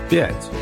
5.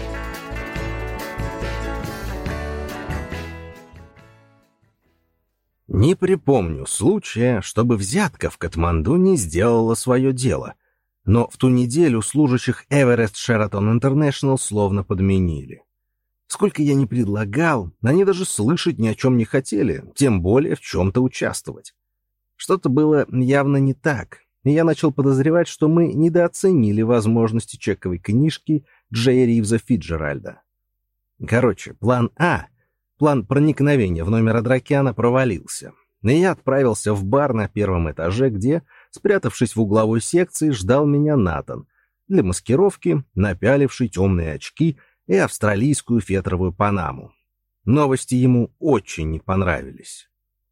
Не припомню случая, чтобы взятка в Катманду не сделала свое дело, но в ту неделю служащих Everest Sheraton International словно подменили. Сколько я ни предлагал, они даже слышать ни о чем не хотели, тем более в чем-то участвовать. Что-то было явно не так, и я начал подозревать, что мы недооценили возможности чековой книжки Джея Ривза Фицджеральда. Короче, план А, план проникновения в номер Адракяна, провалился, и я отправился в бар на первом этаже, где, спрятавшись в угловой секции, ждал меня Натан, для маскировки напяливший темные очки и австралийскую фетровую панаму. Новости ему очень не понравились.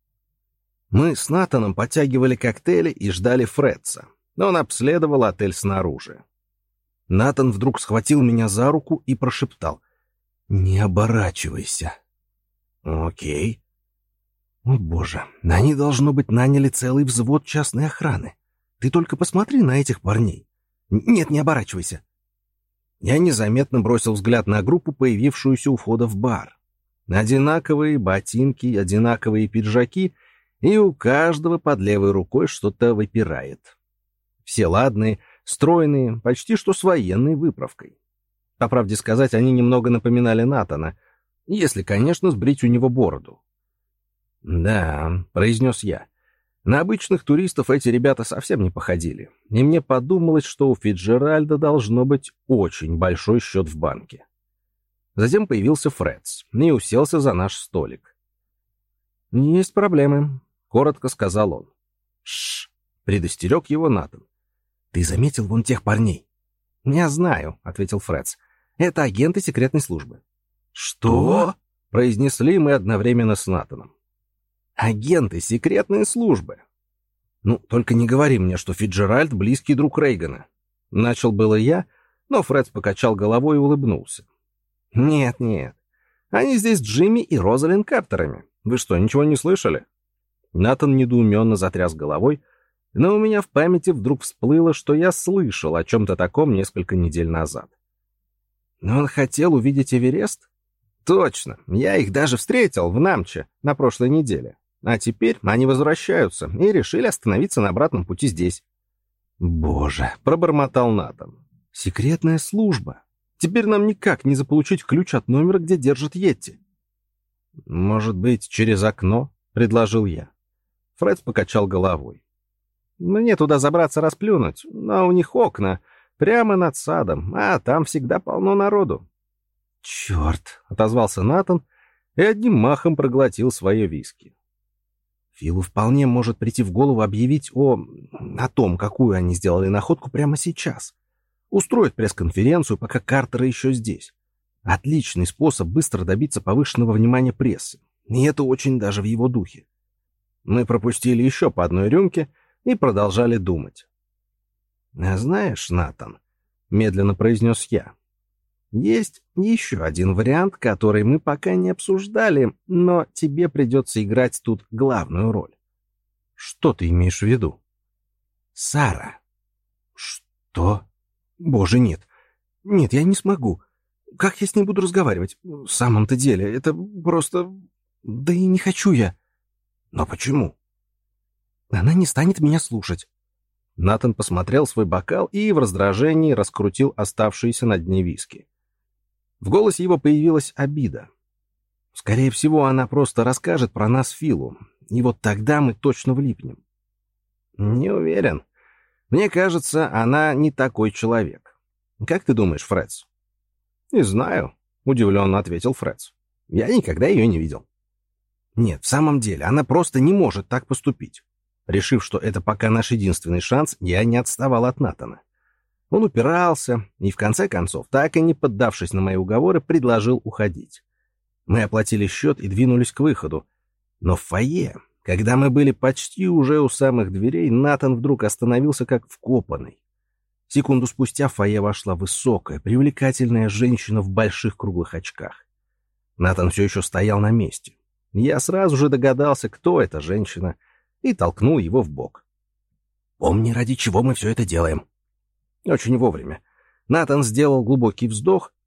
Мы с Натаном подтягивали коктейли и ждали Фредса, но он обследовал отель снаружи. Натан вдруг схватил меня за руку и прошептал: «Не оборачивайся». «Окей». «О, боже, они, должно быть, наняли целый взвод частной охраны. Ты только посмотри на этих парней». «Нет, не оборачивайся». Я незаметно бросил взгляд на группу, появившуюся у входа в бар. Одинаковые ботинки, одинаковые пиджаки, и у каждого под левой рукой что-то выпирает. Все ладные, стройные, почти что с военной выправкой. По правде сказать, они немного напоминали Натана, если, конечно, сбрить у него бороду. «Да», — произнес я, — «на обычных туристов эти ребята совсем не походили, и мне подумалось, что у Фицджеральда должно быть очень большой счет в банке». Затем появился Фредс и уселся за наш столик. «Есть проблемы», — коротко сказал он. «Шш», — предостерег его Натан. «Ты заметил вон тех парней?» «Я знаю», — ответил Фредс. «Это агенты секретной службы». «Что?» — произнесли мы одновременно с Натаном. «Агенты секретной службы». «Ну, только не говори мне, что Фицджеральд — близкий друг Рейгана». Начал было я, но Фредс покачал головой и улыбнулся. «Нет, нет. Они здесь Джимми и Розалин Картерами. Вы что, ничего не слышали?» Натан недоуменно затряс головой, но у меня в памяти вдруг всплыло, что я слышал о чем-то таком несколько недель назад. «Но он хотел увидеть Эверест?» «Точно. Я их даже встретил в Намче на прошлой неделе. А теперь они возвращаются и решили остановиться на обратном пути здесь». «Боже», — пробормотал Натан. «Секретная служба. Теперь нам никак не заполучить ключ от номера, где держат Йетти». «Может быть, через окно?» — предложил я. Фредс покачал головой. «Мне туда забраться расплюнуть, но у них окна прямо над садом, а там всегда полно народу». «Черт!» — отозвался Натан и одним махом проглотил свое виски. Филу вполне может прийти в голову объявить о том, какую они сделали находку прямо сейчас. Устроить пресс-конференцию, пока Картеры еще здесь. Отличный способ быстро добиться повышенного внимания прессы, и это очень даже в его духе. Мы пропустили еще по одной рюмке и продолжали думать. «А знаешь, Натан», — медленно произнес я, — «есть еще один вариант, который мы пока не обсуждали, но тебе придется играть тут главную роль». «Что ты имеешь в виду?» «Сара». «Что? Боже, нет. Нет, я не смогу. Как я с ней буду разговаривать? В самом-то деле, это просто... Да и не хочу я». «Но почему?» «Она не станет меня слушать». Натан посмотрел свой бокал и в раздражении раскрутил оставшиеся на дне виски. В голосе его появилась обида. «Скорее всего, она просто расскажет про нас Филу, и вот тогда мы точно влипнем». «Не уверен. Мне кажется, она не такой человек. Как ты думаешь, Фредс?» «Не знаю», — удивленно ответил Фредс. «Я никогда ее не видел». «Нет, в самом деле, она просто не может так поступить». Решив, что это пока наш единственный шанс, я не отставал от Натана. Он упирался и, в конце концов, так и не поддавшись на мои уговоры, предложил уходить. Мы оплатили счет и двинулись к выходу. Но в фойе, когда мы были почти уже у самых дверей, Натан вдруг остановился как вкопанный. Секунду спустя в фойе вошла высокая, привлекательная женщина в больших круглых очках. Натан все еще стоял на месте. Я сразу же догадался, кто эта женщина, и толкнул его в бок. «Помни, ради чего мы все это делаем». Очень вовремя. Натан сделал глубокий вздох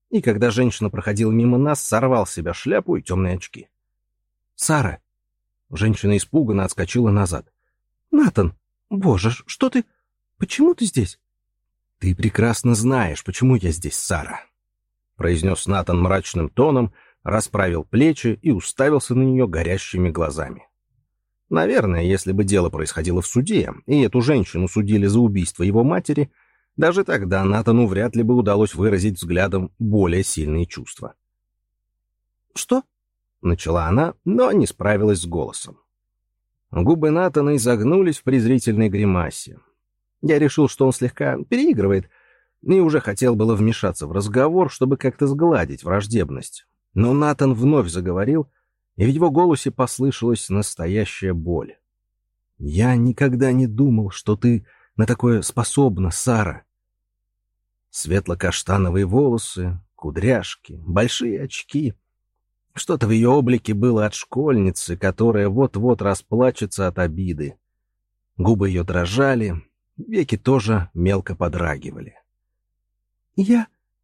и когда женщина проходила мимо нас, сорвал с себя шляпу и темные очки. «Сара!» Женщина испуганно отскочила назад. «Натан! Боже, что ты... Почему ты здесь?» «Ты прекрасно знаешь, почему я здесь, Сара», — произнес Натан мрачным тоном, расправил плечи и уставился на нее горящими глазами. Наверное, если бы дело происходило в суде, и эту женщину судили за убийство его матери, даже тогда Натану вряд ли бы удалось выразить взглядом более сильные чувства. «Что?» — начала она, но не справилась с голосом. Губы Натана изогнулись в презрительной гримасе. Я решил, что он слегка переигрывает, и уже хотел было вмешаться в разговор, чтобы как-то сгладить враждебность. Но Натан вновь заговорил, и в его голосе послышалась настоящая боль. «Я никогда не думал, что ты на такое способна, Сара». Светло-каштановые волосы, кудряшки, большие очки. Что-то в ее облике было от школьницы, которая вот-вот расплачется от обиды. Губы ее дрожали, веки тоже мелко подрагивали. «Я...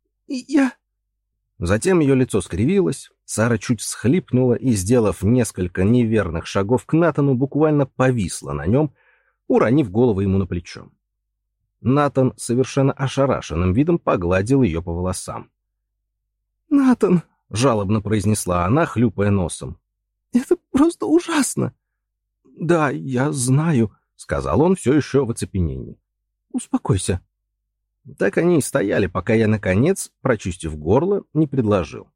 Затем ее лицо скривилось, Сара чуть всхлипнула и, сделав несколько неверных шагов к Натану, буквально повисла на нем, уронив голову ему на плечо. Натан совершенно ошарашенным видом погладил ее по волосам. «Натан!» — жалобно произнесла она, хлюпая носом. «Это просто ужасно!» «Да, я знаю», — сказал он все еще в оцепенении. «Успокойся». Так они и стояли, пока я, наконец, прочистив горло, не предложил.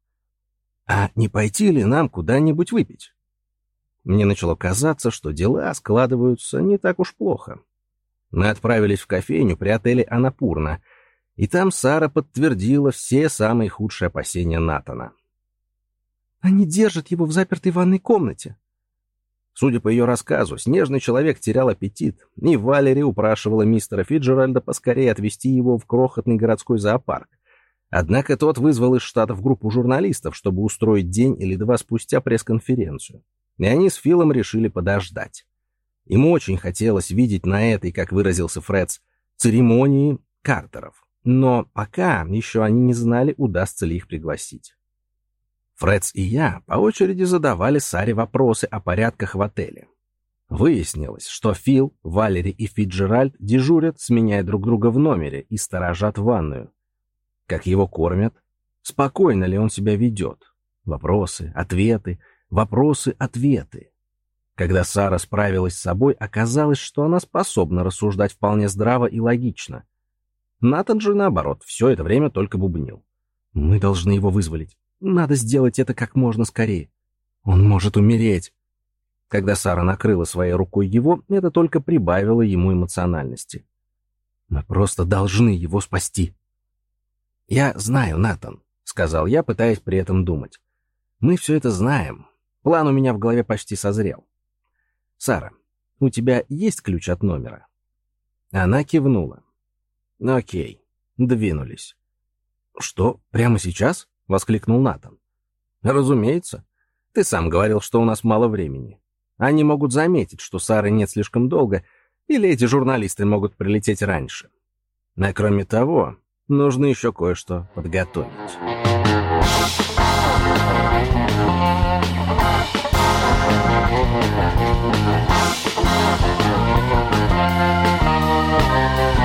«А не пойти ли нам куда-нибудь выпить?» Мне начало казаться, что дела складываются не так уж плохо. Мы отправились в кофейню при отеле «Анапурна», и там Сара подтвердила все самые худшие опасения Натана. «Они держат его в запертой ванной комнате». Судя по ее рассказу, снежный человек терял аппетит, и Валери упрашивала мистера Фиджеральда поскорее отвезти его в крохотный городской зоопарк. Однако тот вызвал из Штатов группу журналистов, чтобы устроить день или два спустя пресс-конференцию. И они с Филом решили подождать. Им очень хотелось видеть на этой, как выразился Фредс, церемонии Картеров. Но пока еще они не знали, удастся ли их пригласить. Фредс и я по очереди задавали Саре вопросы о порядках в отеле. Выяснилось, что Фил, Валери и Фиджеральд дежурят, сменяя друг друга в номере, и сторожат ванную. Как его кормят? Спокойно ли он себя ведет? Вопросы, ответы, вопросы, ответы. Когда Сара справилась с собой, оказалось, что она способна рассуждать вполне здраво и логично. Натан же, наоборот, все это время только бубнил. «Мы должны его вызволить. Надо сделать это как можно скорее. Он может умереть». Когда Сара накрыла своей рукой его, это только прибавило ему эмоциональности. «Мы просто должны его спасти». «Я знаю, Натан», — сказал я, пытаясь при этом думать. «Мы все это знаем. План у меня в голове почти созрел. Сара, у тебя есть ключ от номера?» Она кивнула. «Окей, двинулись». «Что, прямо сейчас?» — воскликнул Натан. «Разумеется. Ты сам говорил, что у нас мало времени. Они могут заметить, что Сары нет слишком долго, или эти журналисты могут прилететь раньше. А кроме того, нужно еще кое-что подготовить».